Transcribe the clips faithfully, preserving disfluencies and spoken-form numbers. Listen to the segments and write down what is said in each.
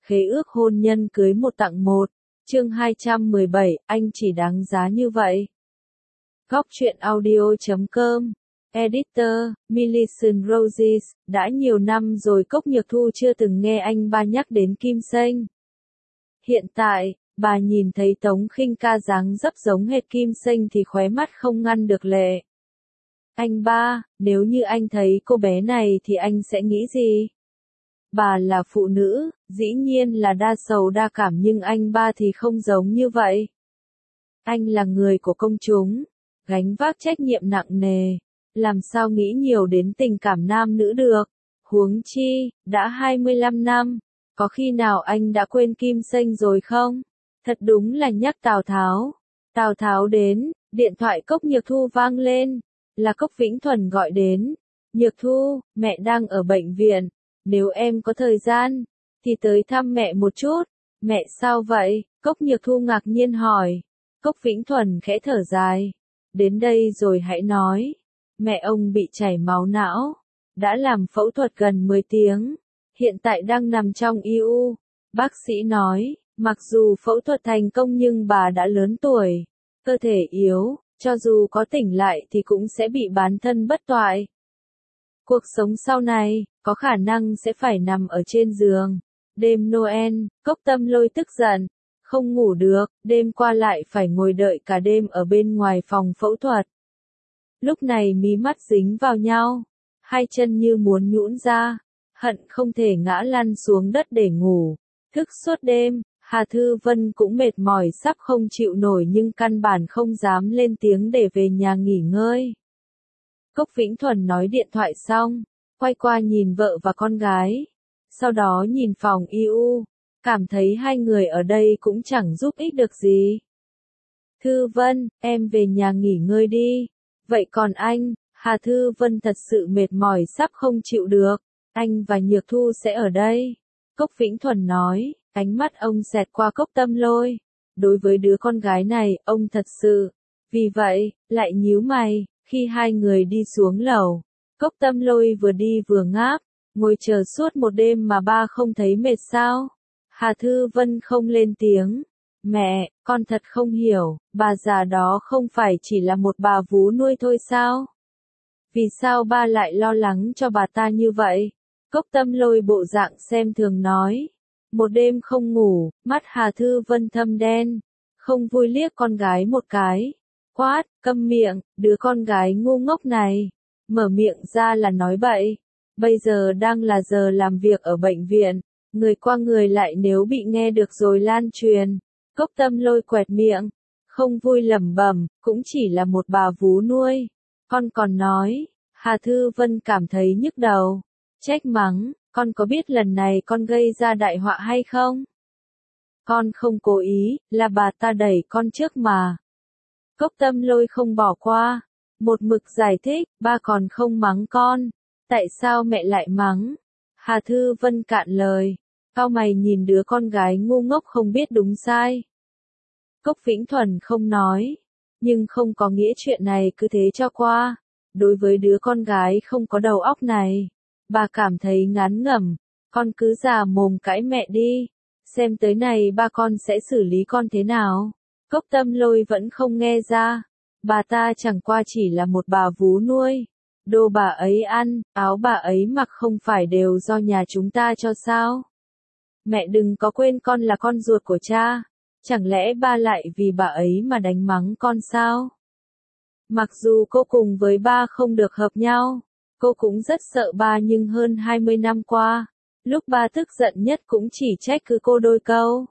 Khế ước hôn nhân cưới một tặng một. Chương hai trăm mười bảy, anh chỉ đáng giá như vậy. Góc truyện audio chấm com. Editor, Millicent Roses, đã nhiều năm rồi Cốc Nhược Thu chưa từng nghe anh ba nhắc đến Kim Sênh. Hiện tại, bà nhìn thấy Tống Khinh Ca dáng dấp giống hệt Kim Sênh thì khóe mắt không ngăn được lệ. Anh ba, nếu như anh thấy cô bé này thì anh sẽ nghĩ gì? Bà là phụ nữ, dĩ nhiên là đa sầu đa cảm, nhưng anh ba thì không giống như vậy. Anh là người của công chúng, gánh vác trách nhiệm nặng nề, làm sao nghĩ nhiều đến tình cảm nam nữ được. Huống chi, đã hai mươi lăm năm, có khi nào anh đã quên Kim Sênh rồi không? Thật đúng là nhắc Tào Tháo. Tào Tháo đến, điện thoại Cốc Nhược Thu vang lên, là Cốc Vĩnh Thuần gọi đến. Nhược Thu, mẹ đang ở bệnh viện, nếu em có thời gian, thì tới thăm mẹ một chút. Mẹ sao vậy? Cốc Nhược Thu ngạc nhiên hỏi. Cốc Vĩnh Thuần khẽ thở dài. Đến đây rồi hãy nói. Mẹ ông bị chảy máu não, đã làm phẫu thuật gần mười tiếng, hiện tại đang nằm trong i u. Bác sĩ nói, mặc dù phẫu thuật thành công nhưng bà đã lớn tuổi, cơ thể yếu, cho dù có tỉnh lại thì cũng sẽ bị bán thân bất toại. Cuộc sống sau này, có khả năng sẽ phải nằm ở trên giường. Đêm Noel, Cốc Tâm Lôi tức giận, không ngủ được, đêm qua lại phải ngồi đợi cả đêm ở bên ngoài phòng phẫu thuật. Lúc này mí mắt dính vào nhau, hai chân như muốn nhũn ra, hận không thể ngã lăn xuống đất để ngủ. Thức suốt đêm, Hà Thư Vân cũng mệt mỏi sắp không chịu nổi nhưng căn bản không dám lên tiếng để về nhà nghỉ ngơi. Cốc Vĩnh Thuần nói điện thoại xong, quay qua nhìn vợ và con gái, sau đó nhìn phòng i u, cảm thấy hai người ở đây cũng chẳng giúp ích được gì. Thư Vân, em về nhà nghỉ ngơi đi. Vậy còn anh? Hà Thư Vân thật sự mệt mỏi sắp không chịu được. Anh và Nhược Thu sẽ ở đây. Cốc Vĩnh Thuần nói, ánh mắt ông xẹt qua Cốc Tâm Lôi. Đối với đứa con gái này, ông thật sự. Vì vậy, lại nhíu mày, khi hai người đi xuống lầu. Cốc Tâm Lôi vừa đi vừa ngáp, ngồi chờ suốt một đêm mà ba không thấy mệt sao? Hà Thư Vân không lên tiếng. Mẹ, con thật không hiểu, bà già đó không phải chỉ là một bà vú nuôi thôi sao? Vì sao ba lại lo lắng cho bà ta như vậy? Cốc Tâm Lôi bộ dạng xem thường nói. Một đêm không ngủ, mắt Hà Thư Vân thâm đen, không vui liếc con gái một cái. Quát, câm miệng, đứa con gái ngu ngốc này. Mở miệng ra là nói bậy. Bây giờ đang là giờ làm việc ở bệnh viện, người qua người lại nếu bị nghe được rồi lan truyền. Cốc Tâm Lôi quẹt miệng, không vui lẩm bẩm, cũng chỉ là một bà vú nuôi. Con còn nói, Hà Thư Vân cảm thấy nhức đầu, trách mắng, con có biết lần này con gây ra đại họa hay không? Con không cố ý, là bà ta đẩy con trước mà. Cốc Tâm Lôi không bỏ qua, một mực giải thích, ba còn không mắng con, tại sao mẹ lại mắng? Hà Thư Vân cạn lời. Cau mày nhìn đứa con gái ngu ngốc không biết đúng sai. Cốc Vĩnh Thuần không nói, nhưng không có nghĩa chuyện này cứ thế cho qua. Đối với đứa con gái không có đầu óc này, bà cảm thấy ngán ngẩm, con cứ già mồm cãi mẹ đi, xem tới này ba con sẽ xử lý con thế nào. Cốc Tâm Lôi vẫn không nghe ra, bà ta chẳng qua chỉ là một bà vú nuôi. Đồ bà ấy ăn, áo bà ấy mặc không phải đều do nhà chúng ta cho sao? Mẹ đừng có quên con là con ruột của cha, chẳng lẽ ba lại vì bà ấy mà đánh mắng con sao? Mặc dù cô cùng với ba không được hợp nhau, cô cũng rất sợ ba nhưng hơn hai mươi năm qua, lúc ba tức giận nhất cũng chỉ trách cứ cô đôi câu.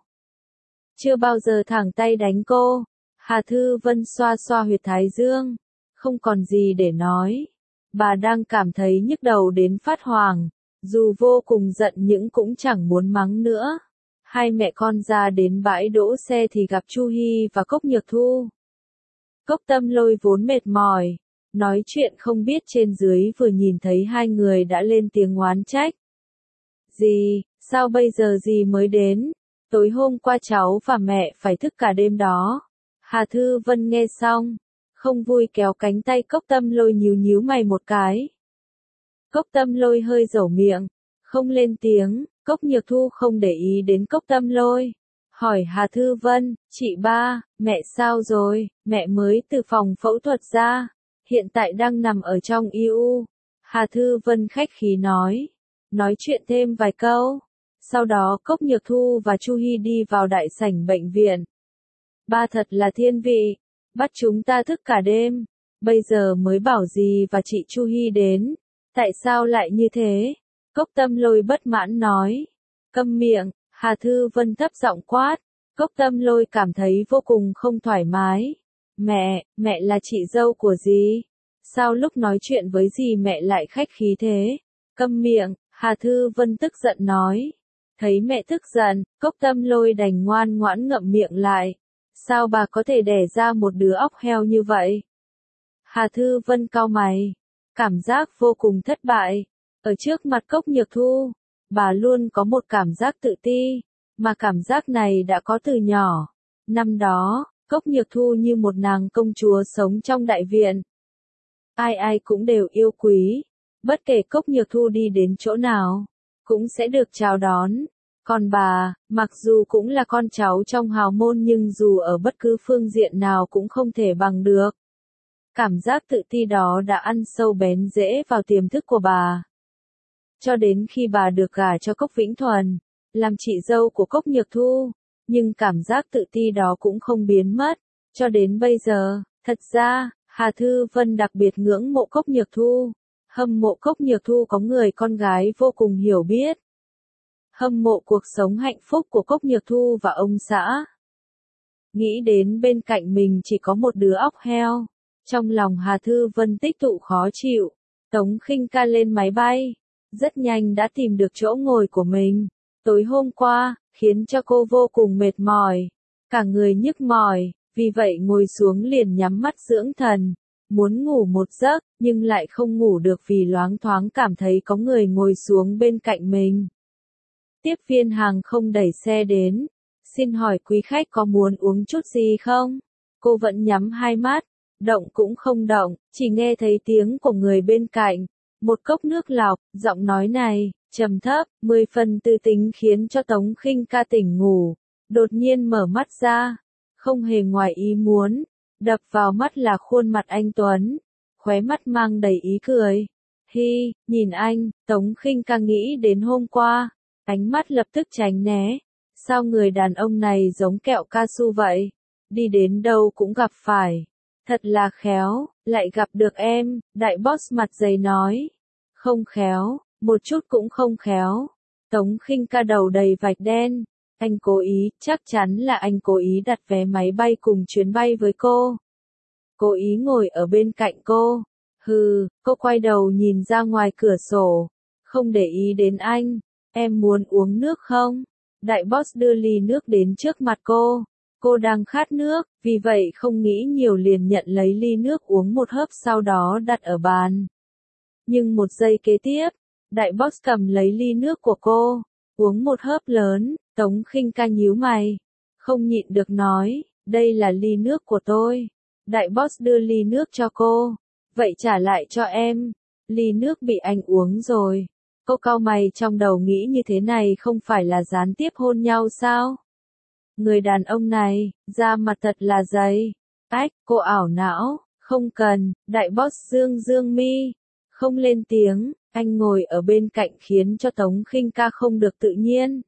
Chưa bao giờ thẳng tay đánh cô. Hà Thư Vân xoa xoa huyệt thái dương, không còn gì để nói. Bà đang cảm thấy nhức đầu đến phát hoảng, dù vô cùng giận nhưng cũng chẳng muốn mắng nữa. Hai mẹ con ra đến bãi đỗ xe thì gặp Chu Hi và Cốc Nhược Thu. Cốc Tâm Lôi vốn mệt mỏi, nói chuyện không biết trên dưới vừa nhìn thấy hai người đã lên tiếng oán trách. Gì, sao bây giờ gì mới đến? Tối hôm qua cháu và mẹ phải thức cả đêm đó. Hà Thư Vân nghe xong, không vui kéo cánh tay Cốc Tâm Lôi nhíu nhíu mày một cái. Cốc Tâm Lôi hơi dẩu miệng, không lên tiếng, Cốc Nhược Thu không để ý đến Cốc Tâm Lôi. Hỏi Hà Thư Vân, chị ba, mẹ sao rồi, mẹ mới từ phòng phẫu thuật ra, hiện tại đang nằm ở trong i u. Hà Thư Vân khách khí nói, nói chuyện thêm vài câu. Sau đó Cốc Nhược Thu và Chu Hy đi vào đại sảnh bệnh viện. Ba thật là thiên vị, bắt chúng ta thức cả đêm, bây giờ mới bảo dì và chị Chu Hy đến, tại sao lại như thế? Cốc Tâm Lôi bất mãn nói, câm miệng, Hà Thư Vân thấp giọng quát. Cốc Tâm Lôi cảm thấy vô cùng không thoải mái. Mẹ, mẹ là chị dâu của dì. Sao lúc nói chuyện với dì mẹ lại khách khí thế? Câm miệng, Hà Thư Vân tức giận nói. Thấy mẹ tức giận, Cốc Tâm Lôi đành ngoan ngoãn ngậm miệng lại. Sao bà có thể đẻ ra một đứa óc heo như vậy? Hà Thư Vân cau mày, cảm giác vô cùng thất bại. Ở trước mặt Cốc Nhược Thu, bà luôn có một cảm giác tự ti, mà cảm giác này đã có từ nhỏ. Năm đó, Cốc Nhược Thu như một nàng công chúa sống trong đại viện. Ai ai cũng đều yêu quý, bất kể Cốc Nhược Thu đi đến chỗ nào, cũng sẽ được chào đón. Còn bà, mặc dù cũng là con cháu trong hào môn nhưng dù ở bất cứ phương diện nào cũng không thể bằng được. Cảm giác tự ti đó đã ăn sâu bén rễ vào tiềm thức của bà. Cho đến khi bà được gả cho Cốc Vĩnh Thuần, làm chị dâu của Cốc Nhược Thu, nhưng cảm giác tự ti đó cũng không biến mất, cho đến bây giờ. Thật ra, Hà Thư Vân đặc biệt ngưỡng mộ Cốc Nhược Thu, hâm mộ Cốc Nhược Thu có người con gái vô cùng hiểu biết, hâm mộ cuộc sống hạnh phúc của Cốc Nhược Thu và ông xã. Nghĩ đến bên cạnh mình chỉ có một đứa óc heo, trong lòng Hà Thư Vân tích tụ khó chịu. Tống Khinh Ca lên máy bay, rất nhanh đã tìm được chỗ ngồi của mình. Tối hôm qua, khiến cho cô vô cùng mệt mỏi, cả người nhức mỏi, vì vậy ngồi xuống liền nhắm mắt dưỡng thần, muốn ngủ một giấc, nhưng lại không ngủ được vì loáng thoáng cảm thấy có người ngồi xuống bên cạnh mình. Tiếp viên hàng không đẩy xe đến, xin hỏi quý khách có muốn uống chút gì không? Cô vẫn nhắm hai mắt, động cũng không động, chỉ nghe thấy tiếng của người bên cạnh, một cốc nước lọc, giọng nói này, trầm thấp, mười phần tư tính khiến cho Tống Khinh Ca tỉnh ngủ, đột nhiên mở mắt ra, không hề ngoài ý muốn, đập vào mắt là khuôn mặt anh Tuấn, khóe mắt mang đầy ý cười. Hi, nhìn anh, Tống Khinh Ca nghĩ đến hôm qua, ánh mắt lập tức tránh né, sao người đàn ông này giống kẹo cao su vậy, đi đến đâu cũng gặp phải. Thật là khéo, lại gặp được em, đại boss mặt dày nói. Không khéo, một chút cũng không khéo. Tống Khinh Ca đầu đầy vạch đen. Anh cố ý, chắc chắn là anh cố ý đặt vé máy bay cùng chuyến bay với cô. Cố ý ngồi ở bên cạnh cô. Hừ, cô quay đầu nhìn ra ngoài cửa sổ. Không để ý đến anh. Em muốn uống nước không? Đại boss đưa ly nước đến trước mặt cô. Cô đang khát nước, vì vậy không nghĩ nhiều liền nhận lấy ly nước uống một hớp sau đó đặt ở bàn. Nhưng một giây kế tiếp, đại boss cầm lấy ly nước của cô, uống một hớp lớn, Tống Khinh Ca nhíu mày, không nhịn được nói, đây là ly nước của tôi. Đại boss đưa ly nước cho cô, vậy trả lại cho em, ly nước bị anh uống rồi. Cô cau mày trong đầu nghĩ như thế này không phải là gián tiếp hôn nhau sao? Người đàn ông này, da mặt thật là dày. Ách, cô ảo não, không cần, đại boss dương dương mi, không lên tiếng, anh ngồi ở bên cạnh khiến cho Tống Khinh Ca không được tự nhiên.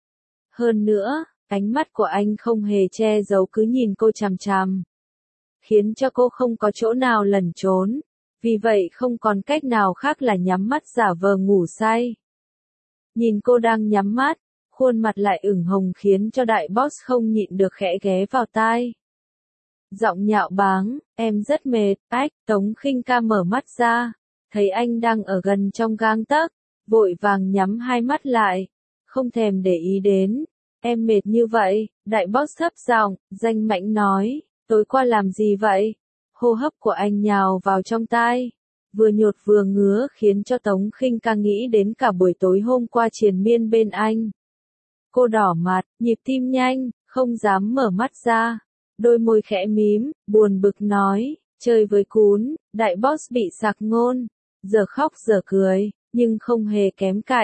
Hơn nữa, ánh mắt của anh không hề che giấu cứ nhìn cô chằm chằm, khiến cho cô không có chỗ nào lẩn trốn, vì vậy không còn cách nào khác là nhắm mắt giả vờ ngủ say. Nhìn cô đang nhắm mắt, khuôn mặt lại ửng hồng khiến cho đại boss không nhịn được khẽ ghé vào tai. Giọng nhạo báng, em rất mệt, ách, Tống Khinh Ca mở mắt ra, thấy anh đang ở gần trong gang tấc, vội vàng nhắm hai mắt lại, không thèm để ý đến. Em mệt như vậy, đại boss thấp giọng, danh mãnh nói, tối qua làm gì vậy? Hô hấp của anh nhào vào trong tai, vừa nhột vừa ngứa khiến cho Tống Khinh Ca nghĩ đến cả buổi tối hôm qua triền miên bên anh. Cô đỏ mặt, nhịp tim nhanh, không dám mở mắt ra, đôi môi khẽ mím, buồn bực nói, chơi với cún, đại boss bị sặc ngôn, giờ khóc giờ cười, nhưng không hề kém cạnh,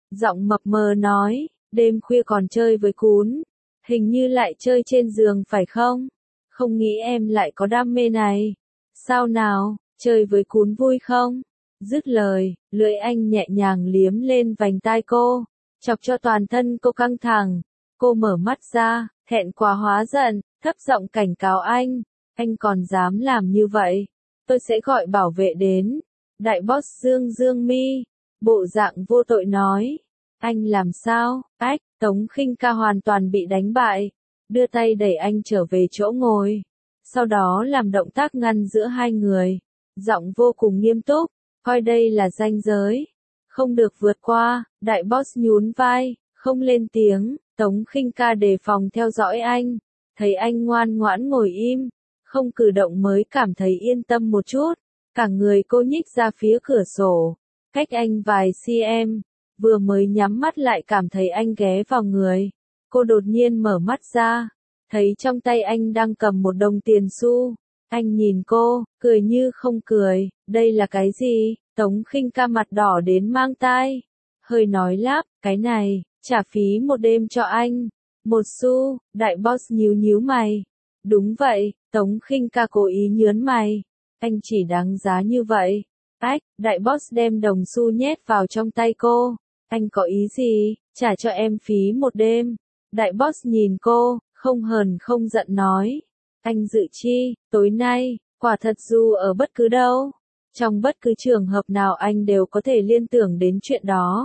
Giọng mập mờ nói, đêm khuya còn chơi với cún. Hình như lại chơi trên giường phải không? Không nghĩ em lại có đam mê này. Sao nào, chơi với cún vui không? Dứt lời, lưỡi anh nhẹ nhàng liếm lên vành tai cô, chọc cho toàn thân cô căng thẳng. Cô mở mắt ra, thẹn quá hóa giận, thấp giọng cảnh cáo anh. Anh còn dám làm như vậy? Tôi sẽ gọi bảo vệ đến. Đại boss Dương Dương mi, bộ dạng vô tội nói. Anh làm sao? Ách, Tống Khinh Ca hoàn toàn bị đánh bại. Đưa tay đẩy anh trở về chỗ ngồi. Sau đó làm động tác ngăn giữa hai người. Giọng vô cùng nghiêm túc, coi đây là ranh giới. Không được vượt qua, đại boss nhún vai, không lên tiếng. Tống Khinh Ca đề phòng theo dõi anh. Thấy anh ngoan ngoãn ngồi im, không cử động mới cảm thấy yên tâm một chút. Cả người cô nhích ra phía cửa sổ, cách anh vài cm. Vừa mới nhắm mắt lại cảm thấy anh ghé vào người. Cô đột nhiên mở mắt ra, thấy trong tay anh đang cầm một đồng tiền xu. Anh nhìn cô, cười như không cười. Đây là cái gì? Tống Khinh Ca mặt đỏ đến mang tai, hơi nói lắp, cái này, trả phí một đêm cho anh. Một xu, đại boss nhíu nhíu mày. Đúng vậy, Tống Khinh Ca cố ý nhớn mày. Anh chỉ đáng giá như vậy. Ách, đại boss đem đồng xu nhét vào trong tay cô. Anh có ý gì? Trả cho em phí một đêm. Đại boss nhìn cô, không hờn không giận nói. Anh dự chi, tối nay, quả thật dù ở bất cứ đâu, trong bất cứ trường hợp nào anh đều có thể liên tưởng đến chuyện đó.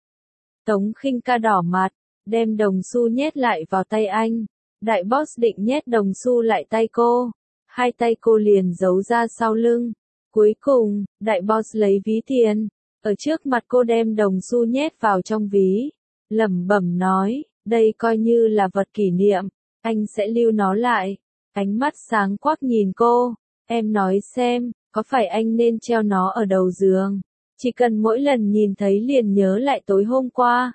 Tống Khinh Ca đỏ mặt, đem đồng xu nhét lại vào tay anh. Đại boss định nhét đồng xu lại tay cô. Hai tay cô liền giấu ra sau lưng. Cuối cùng, đại boss lấy ví tiền. Ở trước mặt cô đem đồng xu nhét vào trong ví. Lẩm bẩm nói, đây coi như là vật kỷ niệm. Anh sẽ lưu nó lại. Ánh mắt sáng quắc nhìn cô. Em nói xem, có phải anh nên treo nó ở đầu giường? Chỉ cần mỗi lần nhìn thấy liền nhớ lại tối hôm qua.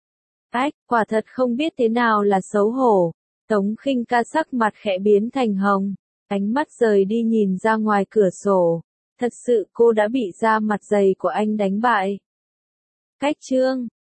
Ách, quả thật không biết thế nào là xấu hổ. Tống Khinh Ca sắc mặt khẽ biến thành hồng. Ánh mắt rời đi nhìn ra ngoài cửa sổ. Thật sự cô đã bị da mặt dày của anh đánh bại. Cách chương